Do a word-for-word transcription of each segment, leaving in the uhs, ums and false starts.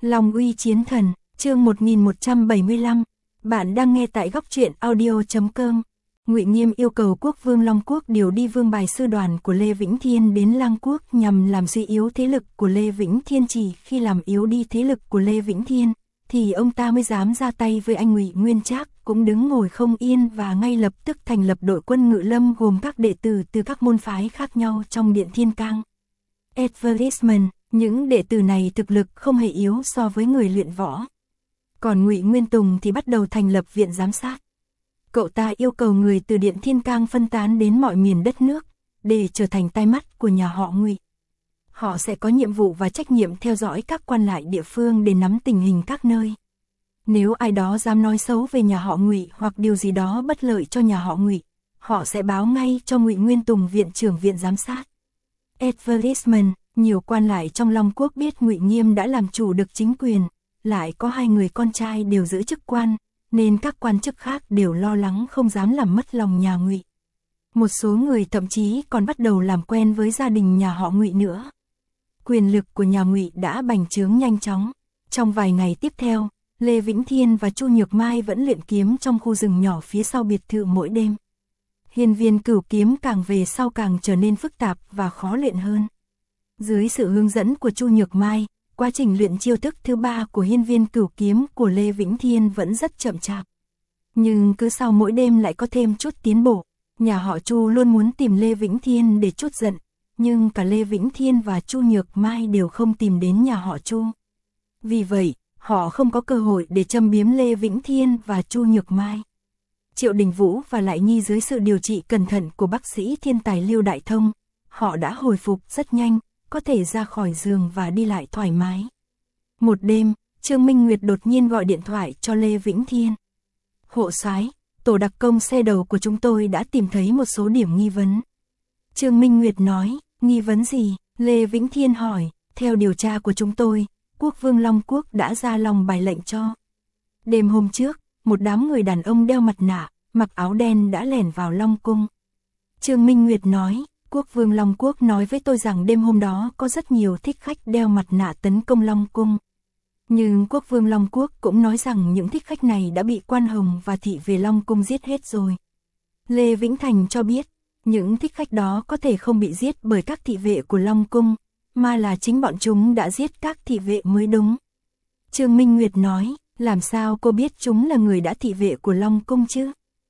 Long uy chiến thần, chương một nghìn một trăm bảy mươi lăm. Bạn đang nghe tại góc truyện audio chấm com. Ngụy Nghiêm yêu cầu quốc vương Long Quốc điều đi vương bài sư đoàn của Lê Vĩnh Thiên đến Lang Quốc nhằm làm suy yếu thế lực của Lê Vĩnh Thiên. Chỉ khi làm yếu đi thế lực của Lê Vĩnh Thiên, thì ông ta mới dám ra tay với anh Ngụy Nguyên Trác, cũng đứng ngồi không yên và ngay lập tức thành lập đội quân ngự lâm gồm các đệ tử từ các môn phái khác nhau trong Điện Thiên Cang. Advertisement, những đệ tử này thực lực không hề yếu so với người luyện võ. Còn Ngụy Nguyên Tùng thì bắt đầu thành lập viện giám sát. Cậu ta yêu cầu người từ Điện Thiên Cang phân tán đến mọi miền đất nước, để trở thành tai mắt của nhà họ Ngụy. Họ sẽ có nhiệm vụ và trách nhiệm theo dõi các quan lại địa phương để nắm tình hình các nơi. Nếu ai đó dám nói xấu về nhà họ Ngụy hoặc điều gì đó bất lợi cho nhà họ Ngụy, họ sẽ báo ngay cho Ngụy Nguyên Tùng, viện trưởng viện giám sát. Advertisement, nhiều quan lại trong Long Quốc biết Ngụy Nghiêm đã làm chủ được chính quyền, lại có hai người con trai đều giữ chức quan, nên các quan chức khác đều lo lắng không dám làm mất lòng nhà Ngụy. Một số người thậm chí còn bắt đầu làm quen với gia đình nhà họ Ngụy nữa. Quyền lực của nhà Ngụy đã bành trướng nhanh chóng. Trong vài ngày tiếp theo, Lê Vĩnh Thiên và Chu Nhược Mai vẫn luyện kiếm trong khu rừng nhỏ phía sau biệt thự mỗi đêm. Hiên viên cửu kiếm càng về sau càng trở nên phức tạp và khó luyện hơn. Dưới sự hướng dẫn của Chu Nhược Mai, quá trình luyện chiêu thức thứ ba của hiên viên cửu kiếm của Lê Vĩnh Thiên vẫn rất chậm chạp. Nhưng cứ sau mỗi đêm lại có thêm chút tiến bộ. Nhà họ Chu luôn muốn tìm Lê Vĩnh Thiên để trút giận, nhưng cả Lê Vĩnh Thiên và Chu Nhược Mai đều không tìm đến nhà họ Chu. Vì vậy, họ không có cơ hội để châm biếm Lê Vĩnh Thiên và Chu Nhược Mai. Triệu Đình Vũ và Lại Nhi dưới sự điều trị cẩn thận của bác sĩ thiên tài Lưu Đại Thông, họ đã hồi phục rất nhanh, có thể ra khỏi giường và đi lại thoải mái. Một đêm, Trương Minh Nguyệt đột nhiên gọi điện thoại cho Lê Vĩnh Thiên. Hộ soái, tổ đặc công xe đầu của chúng tôi đã tìm thấy một số điểm nghi vấn. Trương Minh Nguyệt nói, nghi vấn gì? Lê Vĩnh Thiên hỏi, theo điều tra của chúng tôi, quốc vương Long Quốc đã ra lòng bài lệnh cho. Đêm hôm trước, một đám người đàn ông đeo mặt nạ, mặc áo đen đã lẻn vào Long Cung. Trương Minh Nguyệt nói, quốc vương Long Quốc nói với tôi rằng đêm hôm đó có rất nhiều thích khách đeo mặt nạ tấn công Long Cung. Nhưng quốc vương Long Quốc cũng nói rằng những thích khách này đã bị quan hồng và thị về Long Cung giết hết rồi. Lê Vĩnh Thành cho biết, những thích khách đó có thể không bị giết bởi các thị vệ của Long Cung, mà là chính bọn chúng đã giết các thị vệ mới đúng. Trương Minh Nguyệt nói, làm sao cô biết chúng là người đã thị vệ của Long Cung chứ?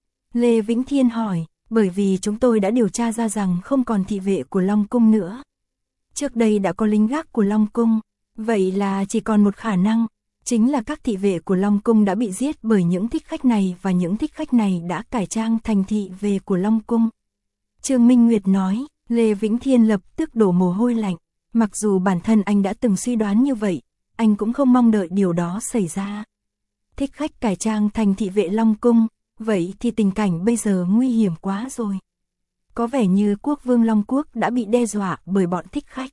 Lê Vĩnh Thiên hỏi, bởi vì chúng tôi đã điều tra ra rằng không còn thị vệ của Long Cung nữa. Trước đây đã có lính gác của Long Cung, vậy là chỉ còn một khả năng, chính là các thị vệ của Long Cung đã bị giết bởi những thích khách này và những thích khách này đã cải trang thành thị vệ của Long Cung. Trương Minh Nguyệt nói, Lê Vĩnh Thiên lập tức đổ mồ hôi lạnh, mặc dù bản thân anh đã từng suy đoán như vậy, anh cũng không mong đợi điều đó xảy ra. Thích khách cải trang thành thị vệ Long Cung, vậy thì tình cảnh bây giờ nguy hiểm quá rồi. Có vẻ như quốc vương Long Quốc đã bị đe dọa bởi bọn thích khách.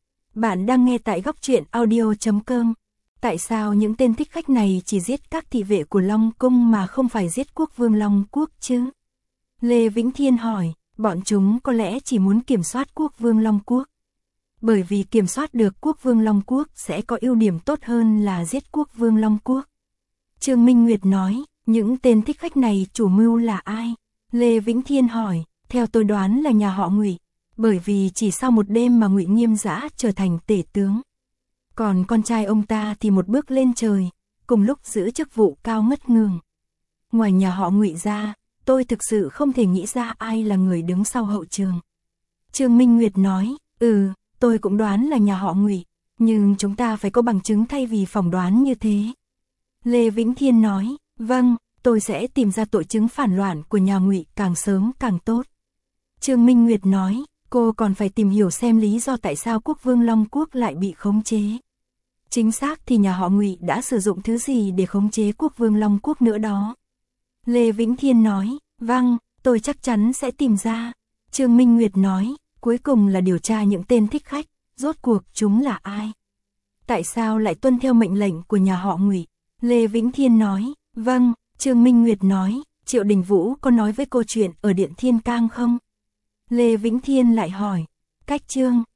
Bạn đang nghe tại góc truyện audio chấm com. Tại sao những tên thích khách này chỉ giết các thị vệ của Long Cung mà không phải giết quốc vương Long Quốc chứ? Lê Vĩnh Thiên hỏi, bọn chúng có lẽ chỉ muốn kiểm soát quốc vương Long Quốc. Bởi vì kiểm soát được quốc vương Long Quốc sẽ có ưu điểm tốt hơn là giết quốc vương Long Quốc. Trương Minh Nguyệt nói, những tên thích khách này chủ mưu là ai? Lê Vĩnh Thiên hỏi, theo tôi đoán là nhà họ Ngụy, bởi vì chỉ sau một đêm mà Ngụy Nghiêm Dã trở thành tể tướng. Còn con trai ông ta thì một bước lên trời, cùng lúc giữ chức vụ cao ngất ngường. Ngoài nhà họ Ngụy ra, tôi thực sự không thể nghĩ ra ai là người đứng sau hậu trường. Trương Minh Nguyệt nói, ừ, tôi cũng đoán là nhà họ Ngụy, nhưng chúng ta phải có bằng chứng thay vì phỏng đoán như thế. Lê Vĩnh Thiên nói, vâng, tôi sẽ tìm ra tội chứng phản loạn của nhà Ngụy càng sớm càng tốt. Trương Minh Nguyệt nói, cô còn phải tìm hiểu xem lý do tại sao quốc vương Long Quốc lại bị khống chế. Chính xác thì nhà họ Ngụy đã sử dụng thứ gì để khống chế quốc vương Long Quốc nữa đó. Lê Vĩnh Thiên nói, vâng, tôi chắc chắn sẽ tìm ra. Trương Minh Nguyệt nói, cuối cùng là điều tra những tên thích khách, rốt cuộc chúng là ai? Tại sao lại tuân theo mệnh lệnh của nhà họ Ngụy? Lê Vĩnh Thiên nói, vâng. Trương Minh Nguyệt nói, Triệu Đình Vũ có nói với cô chuyện ở Điện Thiên Cang không? Lê Vĩnh Thiên lại hỏi, cách Trương,